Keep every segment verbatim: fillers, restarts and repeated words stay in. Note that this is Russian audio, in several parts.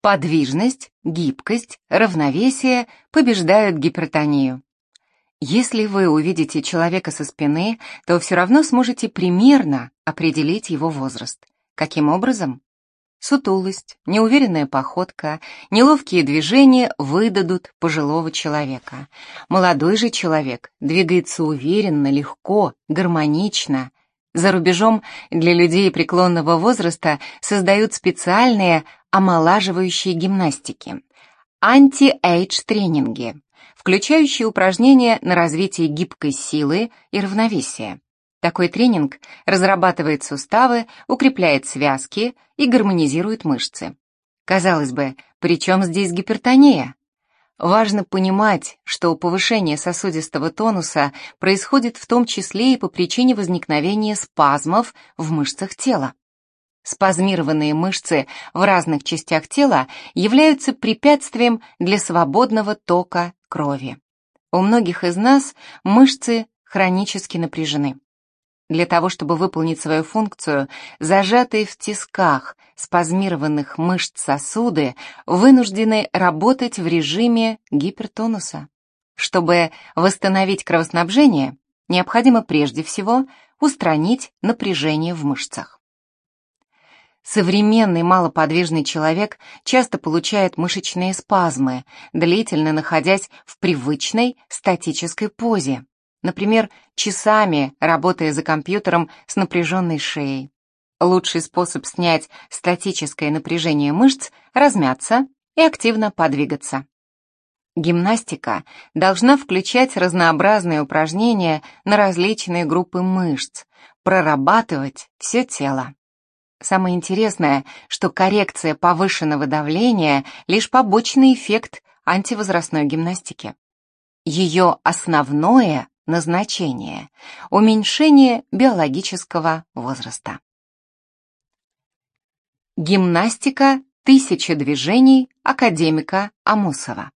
Подвижность, гибкость, равновесие побеждают гипертонию. Если вы увидите человека со спины, то все равно сможете примерно определить его возраст. Каким образом? Сутулость, неуверенная походка, неловкие движения выдадут пожилого человека. Молодой же человек двигается уверенно, легко, гармонично. За рубежом для людей преклонного возраста создают специальные омолаживающие гимнастики, анти-эйдж тренинги, включающие упражнения на развитие гибкой силы и равновесия. Такой тренинг разрабатывает суставы, укрепляет связки и гармонизирует мышцы. Казалось бы, при чем здесь гипертония? Важно понимать, что повышение сосудистого тонуса происходит в том числе и по причине возникновения спазмов в мышцах тела. Спазмированные мышцы в разных частях тела являются препятствием для свободного тока крови. У многих из нас мышцы хронически напряжены. Для того, чтобы выполнить свою функцию, зажатые в тисках спазмированных мышц сосуды вынуждены работать в режиме гипертонуса. Чтобы восстановить кровоснабжение, необходимо прежде всего устранить напряжение в мышцах. Современный малоподвижный человек часто получает мышечные спазмы, длительно находясь в привычной статической позе. Например, часами работая за компьютером с напряженной шеей. Лучший способ снять статическое напряжение мышц – размяться и активно подвигаться. Гимнастика должна включать разнообразные упражнения на различные группы мышц, прорабатывать все тело. Самое интересное, что коррекция повышенного давления – лишь побочный эффект антивозрастной гимнастики. Ее основное назначение – уменьшение биологического возраста. Гимнастика «Тысяча движений» академика Амосова.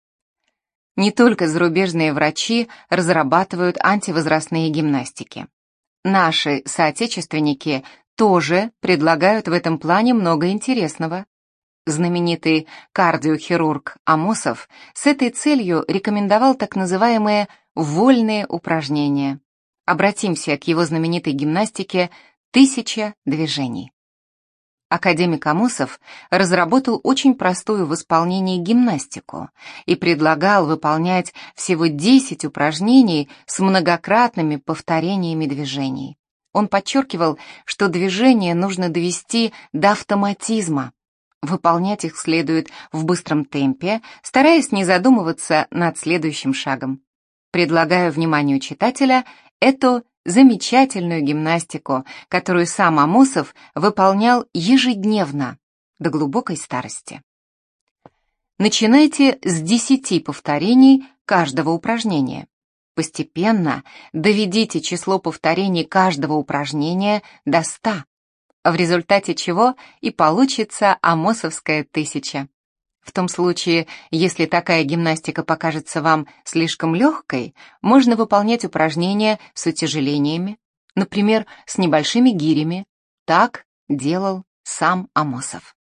Не только зарубежные врачи разрабатывают антивозрастные гимнастики. Наши соотечественники тоже предлагают в этом плане много интересного. Знаменитый кардиохирург Амосов с этой целью рекомендовал так называемые вольные упражнения. Обратимся к его знаменитой гимнастике «Тысяча движений». Академик Амосов разработал очень простую в исполнении гимнастику и предлагал выполнять всего десять упражнений с многократными повторениями движений. Он подчеркивал, что движения нужно довести до автоматизма. Выполнять их следует в быстром темпе, стараясь не задумываться над следующим шагом. Предлагаю вниманию читателя эту замечательную гимнастику, которую сам Амосов выполнял ежедневно до глубокой старости. Начинайте с десяти повторений каждого упражнения. Постепенно доведите число повторений каждого упражнения до ста, в результате чего и получится амосовская тысяча. В том случае, если такая гимнастика покажется вам слишком легкой, можно выполнять упражнения с утяжелениями, например, с небольшими гирями. Так делал сам Амосов.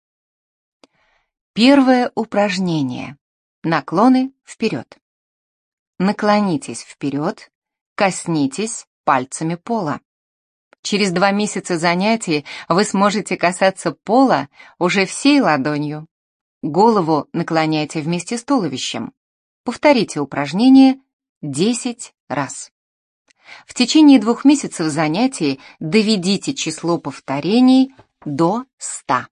Первое упражнение. Наклоны вперед. Наклонитесь вперед, коснитесь пальцами пола. Через два месяца занятий вы сможете касаться пола уже всей ладонью. Голову наклоняйте вместе с туловищем. Повторите упражнение десять раз. В течение двух месяцев занятий доведите число повторений до ста.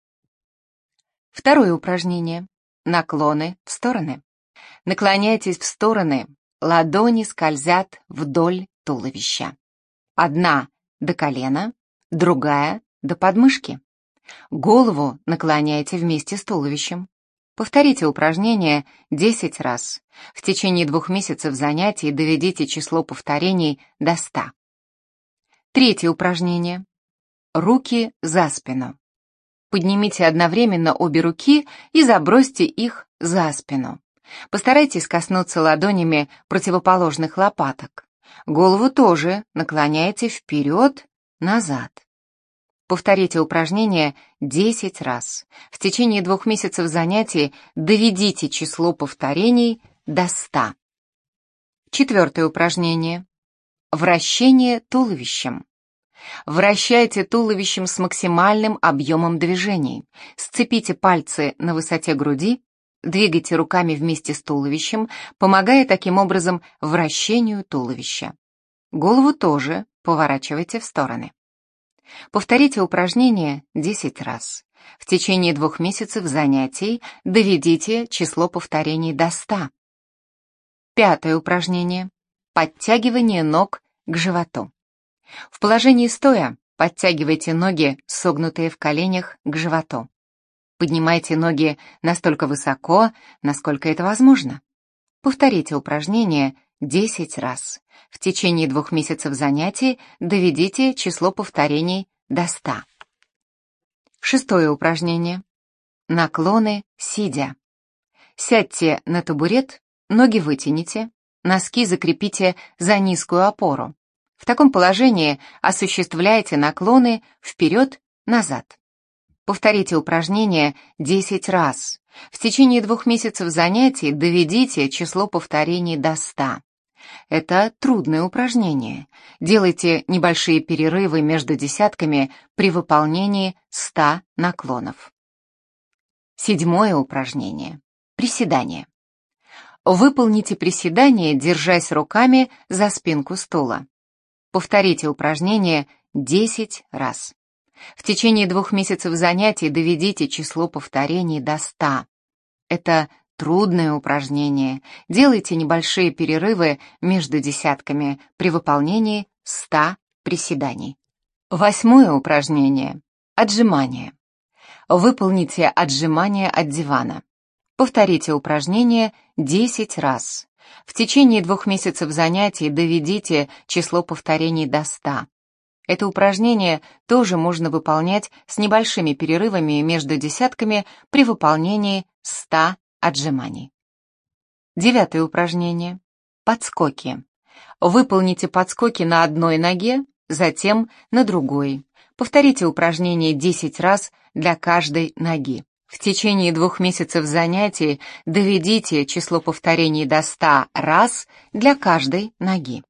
Второе упражнение. Наклоны в стороны. Наклоняйтесь в стороны, ладони скользят вдоль туловища. Одна до колена, другая до подмышки. Голову наклоняйте вместе с туловищем. Повторите упражнение десять раз. В течение двух месяцев занятий доведите число повторений до ста. Третье упражнение. Руки за спину. Поднимите одновременно обе руки и забросьте их за спину. Постарайтесь коснуться ладонями противоположных лопаток. Голову тоже наклоняйте вперед, назад. Повторите упражнение десять раз. В течение двух месяцев занятий доведите число повторений до ста. Четвертое упражнение. Вращение туловищем. Вращайте туловищем с максимальным объемом движений. Сцепите пальцы на высоте груди, двигайте руками вместе с туловищем, помогая таким образом вращению туловища. Голову тоже поворачивайте в стороны. Повторите упражнение десять раз. В течение двух месяцев занятий доведите число повторений до ста. Пятое упражнение. Подтягивание ног к животу. В положении стоя подтягивайте ноги, согнутые в коленях, к животу. Поднимайте ноги настолько высоко, насколько это возможно. Повторите упражнение десять раз. В течение двух месяцев занятий доведите число повторений до ста. Шестое упражнение. Наклоны сидя. Сядьте на табурет, ноги вытяните, носки закрепите за низкую опору. В таком положении осуществляйте наклоны вперед-назад. Повторите упражнение десять раз. В течение двух месяцев занятий доведите число повторений до ста. Это трудное упражнение. Делайте небольшие перерывы между десятками при выполнении ста наклонов. Седьмое упражнение. Приседание. Выполните приседание, держась руками за спинку стула. Повторите упражнение десять раз. В течение двух месяцев занятий доведите число повторений до ста. Это трудное упражнение. Делайте небольшие перерывы между десятками при выполнении ста приседаний. Восьмое упражнение. Отжимание. Выполните отжимание от дивана. Повторите упражнение десять раз. В течение двух месяцев занятий доведите число повторений до ста. Это упражнение тоже можно выполнять с небольшими перерывами между десятками при выполнении ста отжиманий. Девятое упражнение. Подскоки. Выполните подскоки на одной ноге, затем на другой. Повторите упражнение десять раз для каждой ноги. В течение двух месяцев занятий доведите число повторений до ста раз для каждой ноги.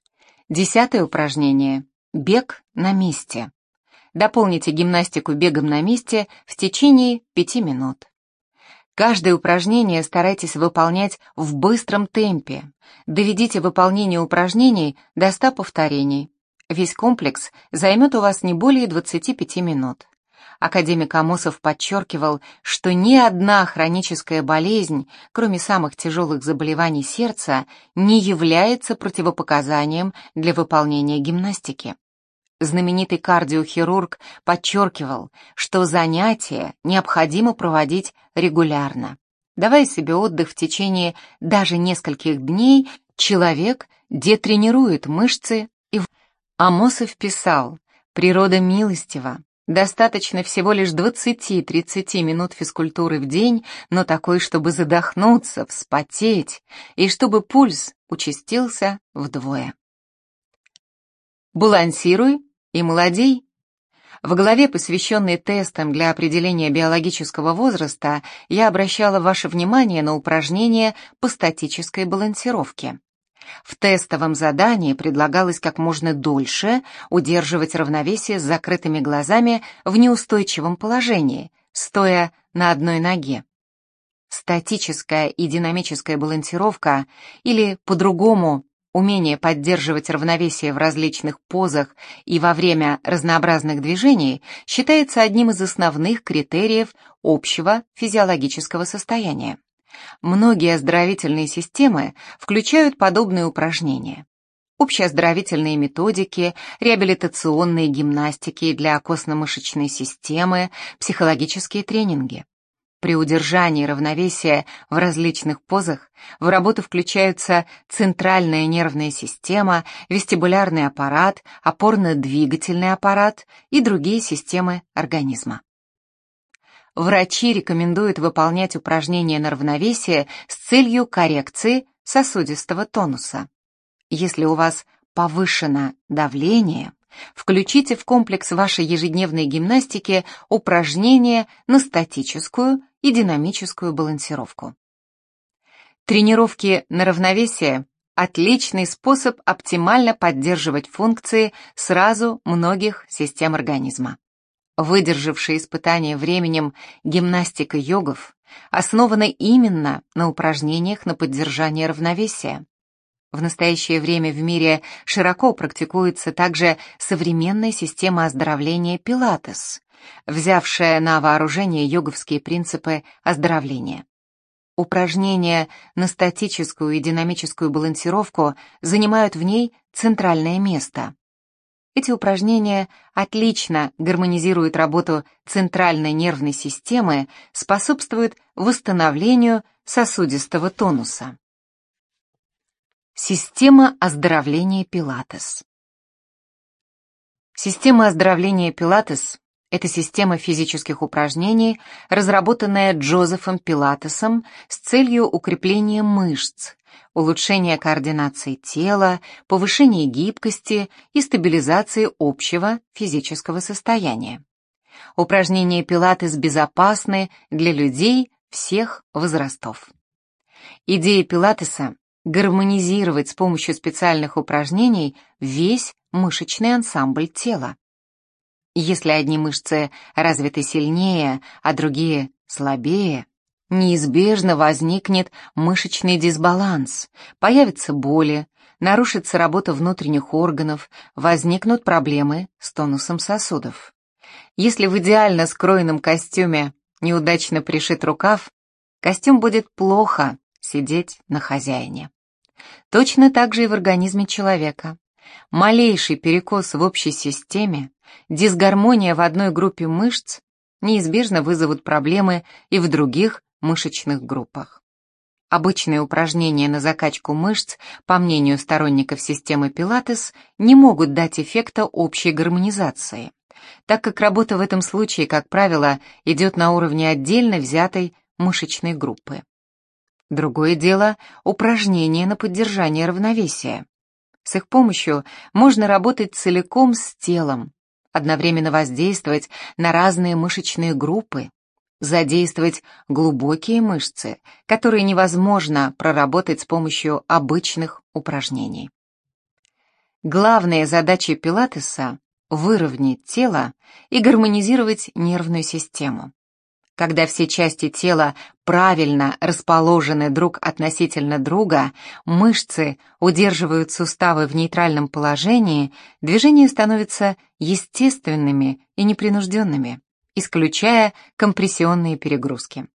Десятое упражнение. Бег на месте. Дополните гимнастику бегом на месте в течение пяти минут. Каждое упражнение старайтесь выполнять в быстром темпе. Доведите выполнение упражнений до ста повторений. Весь комплекс займет у вас не более двадцати пяти минут. Академик Амосов подчеркивал, что ни одна хроническая болезнь, кроме самых тяжелых заболеваний сердца, не является противопоказанием для выполнения гимнастики. Знаменитый кардиохирург подчеркивал, что занятия необходимо проводить регулярно. Давая себе отдых в течение даже нескольких дней, человек детренирует мышцы и... Амосов писал: «Природа милостива. Достаточно всего лишь двадцати-тридцати минут физкультуры в день, но такой, чтобы задохнуться, вспотеть, и чтобы пульс участился вдвое». Балансируй и молодей. В главе, посвященной тестам для определения биологического возраста, я обращала ваше внимание на упражнения по статической балансировке. В тестовом задании предлагалось как можно дольше удерживать равновесие с закрытыми глазами в неустойчивом положении, стоя на одной ноге. Статическая и динамическая балансировка, или по-другому умение поддерживать равновесие в различных позах и во время разнообразных движений, считается одним из основных критериев общего физиологического состояния. Многие оздоровительные системы включают подобные упражнения. Общеоздоровительные методики, реабилитационные гимнастики для костно-мышечной системы, психологические тренинги. При удержании равновесия в различных позах в работу включаются центральная нервная система, вестибулярный аппарат, опорно-двигательный аппарат и другие системы организма. Врачи рекомендуют выполнять упражнения на равновесие с целью коррекции сосудистого тонуса. Если у вас повышено давление Включите в комплекс вашей ежедневной гимнастики упражнения на статическую и динамическую балансировку. Тренировки на равновесие – отличный способ оптимально поддерживать функции сразу многих систем организма. Выдержавшая испытание временем гимнастика йогов основана именно на упражнениях на поддержание равновесия. В настоящее время в мире широко практикуется также современная система оздоровления пилатес, взявшая на вооружение йоговские принципы оздоровления. Упражнения на статическую и динамическую балансировку занимают в ней центральное место. Эти упражнения отлично гармонизируют работу центральной нервной системы, способствуют восстановлению сосудистого тонуса. Система оздоровления пилатес. Система оздоровления пилатес – это система физических упражнений, разработанная Джозефом Пилатесом с целью укрепления мышц, улучшения координации тела, повышения гибкости и стабилизации общего физического состояния. Упражнения пилатес безопасны для людей всех возрастов. Идея пилатеса – гармонизировать с помощью специальных упражнений весь мышечный ансамбль тела. Если одни мышцы развиты сильнее, а другие слабее, неизбежно возникнет мышечный дисбаланс, появятся боли, нарушится работа внутренних органов, возникнут проблемы с тонусом сосудов. Если в идеально скроенном костюме неудачно пришит рукав, костюм будет плохо сидеть на хозяине. Точно так же и в организме человека. Малейший перекос в общей системе, дисгармония в одной группе мышц неизбежно вызовут проблемы и в других мышечных группах. Обычные упражнения на закачку мышц, по мнению сторонников системы пилатес, не могут дать эффекта общей гармонизации, так как работа в этом случае, как правило, идет на уровне отдельно взятой мышечной группы. Другое дело – упражнения на поддержание равновесия. С их помощью можно работать целиком с телом, одновременно воздействовать на разные мышечные группы, задействовать глубокие мышцы, которые невозможно проработать с помощью обычных упражнений. Главная задача пилатеса – выровнять тело и гармонизировать нервную систему. Когда все части тела правильно расположены друг относительно друга, мышцы удерживают суставы в нейтральном положении, движения становятся естественными и непринужденными, исключая компрессионные перегрузки.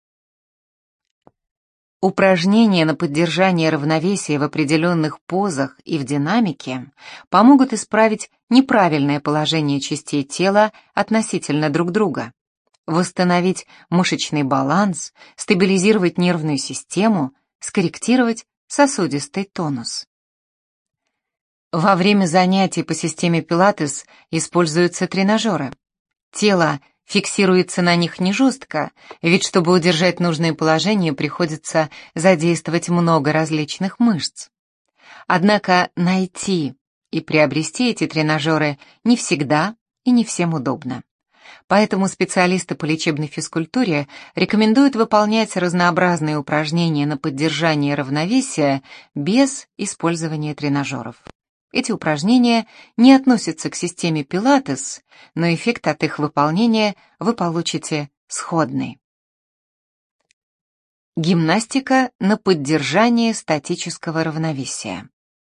Упражнения на поддержание равновесия в определенных позах и в динамике помогут исправить неправильное положение частей тела относительно друг друга, восстановить мышечный баланс, стабилизировать нервную систему, скорректировать сосудистый тонус. Во время занятий по системе пилатес используются тренажеры. Тело фиксируется на них не жестко, ведь чтобы удержать нужное положение, приходится задействовать много различных мышц. Однако найти и приобрести эти тренажеры не всегда и не всем удобно. Поэтому специалисты по лечебной физкультуре рекомендуют выполнять разнообразные упражнения на поддержание равновесия без использования тренажеров. Эти упражнения не относятся к системе пилатес, но эффект от их выполнения вы получите сходный. Гимнастика на поддержание статического равновесия.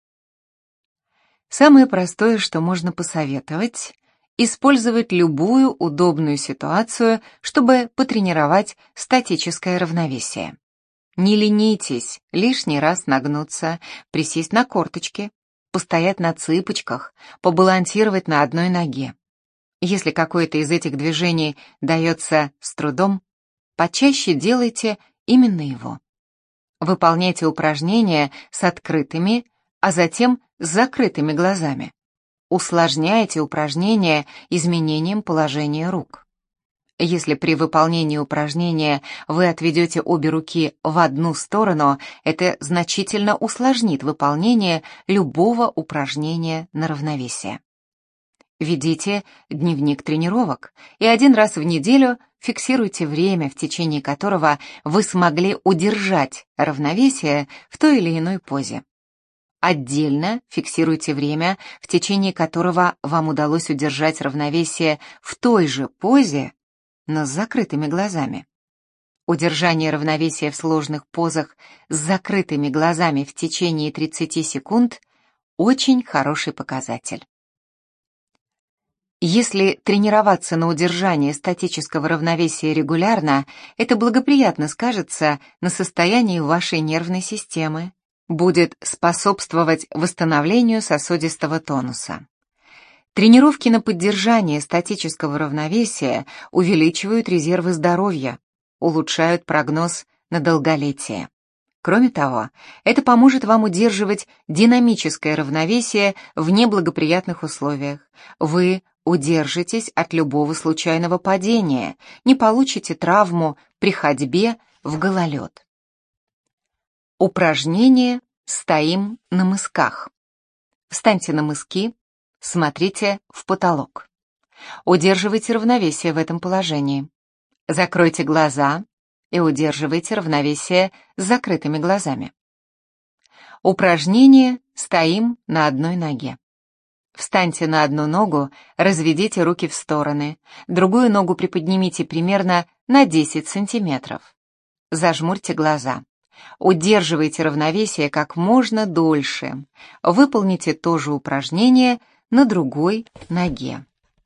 Самое простое, что можно посоветовать – использовать любую удобную ситуацию, чтобы потренировать статическое равновесие. Не ленитесь лишний раз нагнуться, присесть на корточки, постоять на цыпочках, побалансировать на одной ноге. Если какое-то из этих движений дается с трудом, почаще делайте именно его. Выполняйте упражнения с открытыми, а затем с закрытыми глазами. Усложняйте упражнения изменением положения рук. Если при выполнении упражнения вы отведете обе руки в одну сторону, это значительно усложнит выполнение любого упражнения на равновесие. Ведите дневник тренировок и один раз в неделю фиксируйте время, в течение которого вы смогли удержать равновесие в той или иной позе. Отдельно фиксируйте время, в течение которого вам удалось удержать равновесие в той же позе, но с закрытыми глазами. Удержание равновесия в сложных позах с закрытыми глазами в течение тридцати секунд – очень хороший показатель. Если тренироваться на удержание статического равновесия регулярно, это благоприятно скажется на состоянии вашей нервной системы, будет способствовать восстановлению сосудистого тонуса. Тренировки на поддержание статического равновесия увеличивают резервы здоровья, улучшают прогноз на долголетие. Кроме того, это поможет вам удерживать динамическое равновесие в неблагоприятных условиях. Вы удержитесь от любого случайного падения, не получите травму при ходьбе в гололед. Упражнение «Стоим на мысках». Встаньте на мыски, смотрите в потолок. Удерживайте равновесие в этом положении. Закройте глаза и удерживайте равновесие с закрытыми глазами. Упражнение «Стоим на одной ноге». Встаньте на одну ногу, разведите руки в стороны, другую ногу приподнимите примерно на десять сантиметров. Зажмурьте глаза. Удерживайте равновесие как можно дольше. Выполните то же упражнение на другой ноге.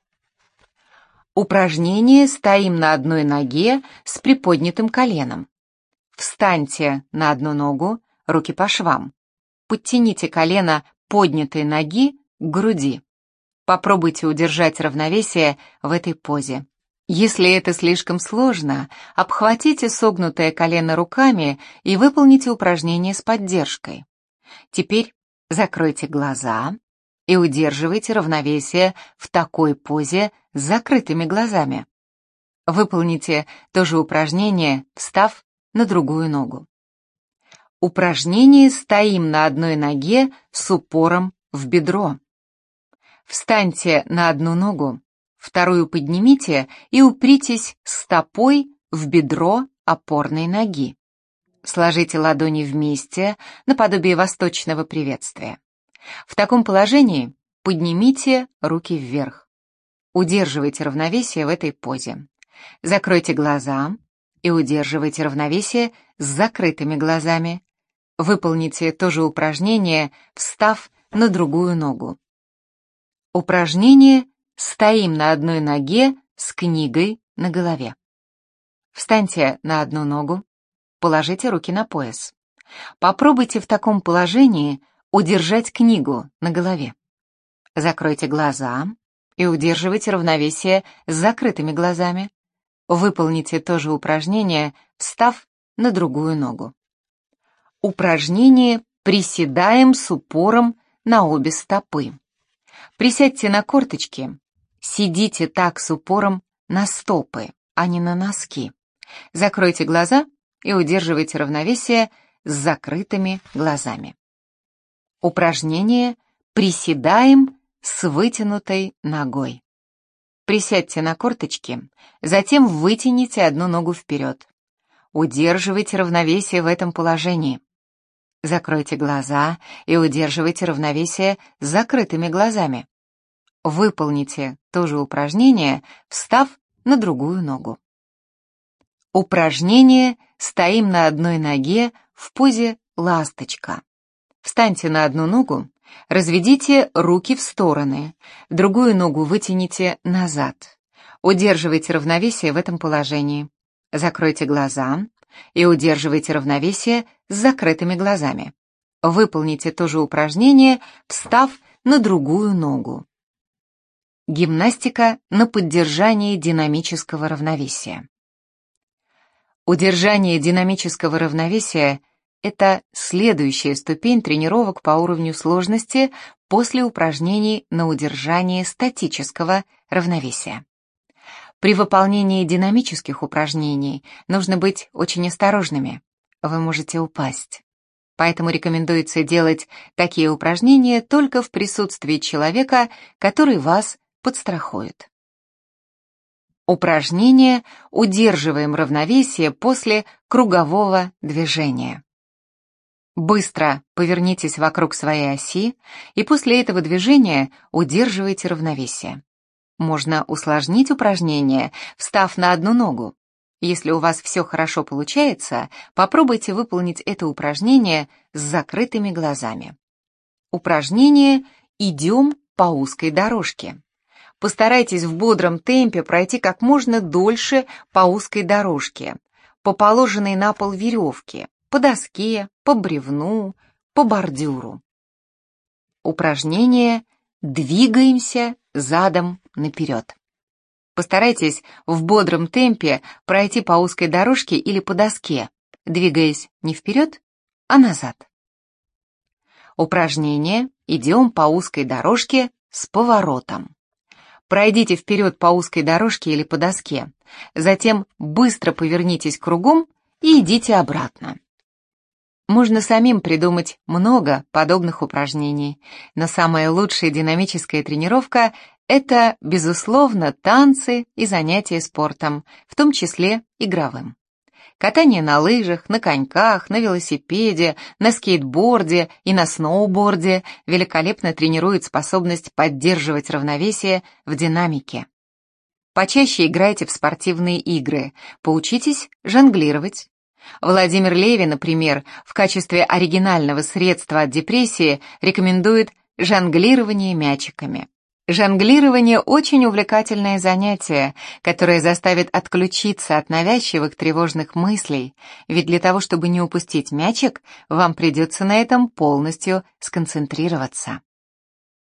Упражнение «Стоим на одной ноге с приподнятым коленом». Встаньте на одну ногу, руки по швам. Подтяните колено поднятой ноги к груди. Попробуйте удержать равновесие в этой позе. Если это слишком сложно, обхватите согнутое колено руками и выполните упражнение с поддержкой. Теперь закройте глаза и удерживайте равновесие в такой позе с закрытыми глазами. Выполните то же упражнение, встав на другую ногу. Упражнение «Стоим на одной ноге с упором в бедро». Встаньте на одну ногу, вторую поднимите и упритесь стопой в бедро опорной ноги. Сложите ладони вместе, наподобие восточного приветствия. В таком положении поднимите руки вверх. Удерживайте равновесие в этой позе. Закройте глаза и удерживайте равновесие с закрытыми глазами. Выполните то же упражнение, встав на другую ногу. Упражнение «Стоим на одной ноге с книгой на голове». Встаньте на одну ногу, положите руки на пояс. Попробуйте в таком положении удержать книгу на голове. Закройте глаза и удерживайте равновесие с закрытыми глазами. Выполните то же упражнение, встав на другую ногу. Упражнение «Приседаем с упором на обе стопы». Присядьте на корточки, сидите так с упором на стопы, а не на носки. Закройте глаза и удерживайте равновесие с закрытыми глазами. Упражнение «Приседаем с вытянутой ногой». Присядьте на корточки, затем вытяните одну ногу вперед. Удерживайте равновесие в этом положении. Закройте глаза и удерживайте равновесие с закрытыми глазами. Выполните то же упражнение, встав на другую ногу. Упражнение «Стоим на одной ноге в позе ласточка». Встаньте на одну ногу, разведите руки в стороны, другую ногу вытяните назад. Удерживайте равновесие в этом положении. Закройте глаза и удерживайте равновесие с закрытыми глазами. Выполните то же упражнение, встав на другую ногу. Гимнастика на поддержание динамического равновесия. Удержание динамического равновесия – это следующая ступень тренировок по уровню сложности после упражнений на удержание статического равновесия. При выполнении динамических упражнений нужно быть очень осторожными. Вы можете упасть. Поэтому рекомендуется делать такие упражнения только в присутствии человека, который вас подстрахуют. Упражнение «Удерживаем равновесие после кругового движения». Быстро повернитесь вокруг своей оси и после этого движения удерживайте равновесие. Можно усложнить упражнение, встав на одну ногу. Если у вас все хорошо получается, попробуйте выполнить это упражнение с закрытыми глазами. Упражнение «Идем по узкой дорожке». Постарайтесь в бодром темпе пройти как можно дольше по узкой дорожке, по положенной на пол веревке, по доске, по бревну, по бордюру. Упражнение «Двигаемся задом наперед». Постарайтесь в бодром темпе пройти по узкой дорожке или по доске, двигаясь не вперед, а назад. Упражнение «Идем по узкой дорожке с поворотом». Пройдите вперед по узкой дорожке или по доске, затем быстро повернитесь кругом и идите обратно. Можно самим придумать много подобных упражнений, но самая лучшая динамическая тренировка – это, безусловно, танцы и занятия спортом, в том числе игровым. Катание на лыжах, на коньках, на велосипеде, на скейтборде и на сноуборде великолепно тренирует способность поддерживать равновесие в динамике. Почаще играйте в спортивные игры, поучитесь жонглировать. Владимир Леви, например, в качестве оригинального средства от депрессии рекомендует жонглирование мячиками. Жонглирование – очень увлекательное занятие, которое заставит отключиться от навязчивых тревожных мыслей, ведь для того, чтобы не упустить мячик, вам придется на этом полностью сконцентрироваться.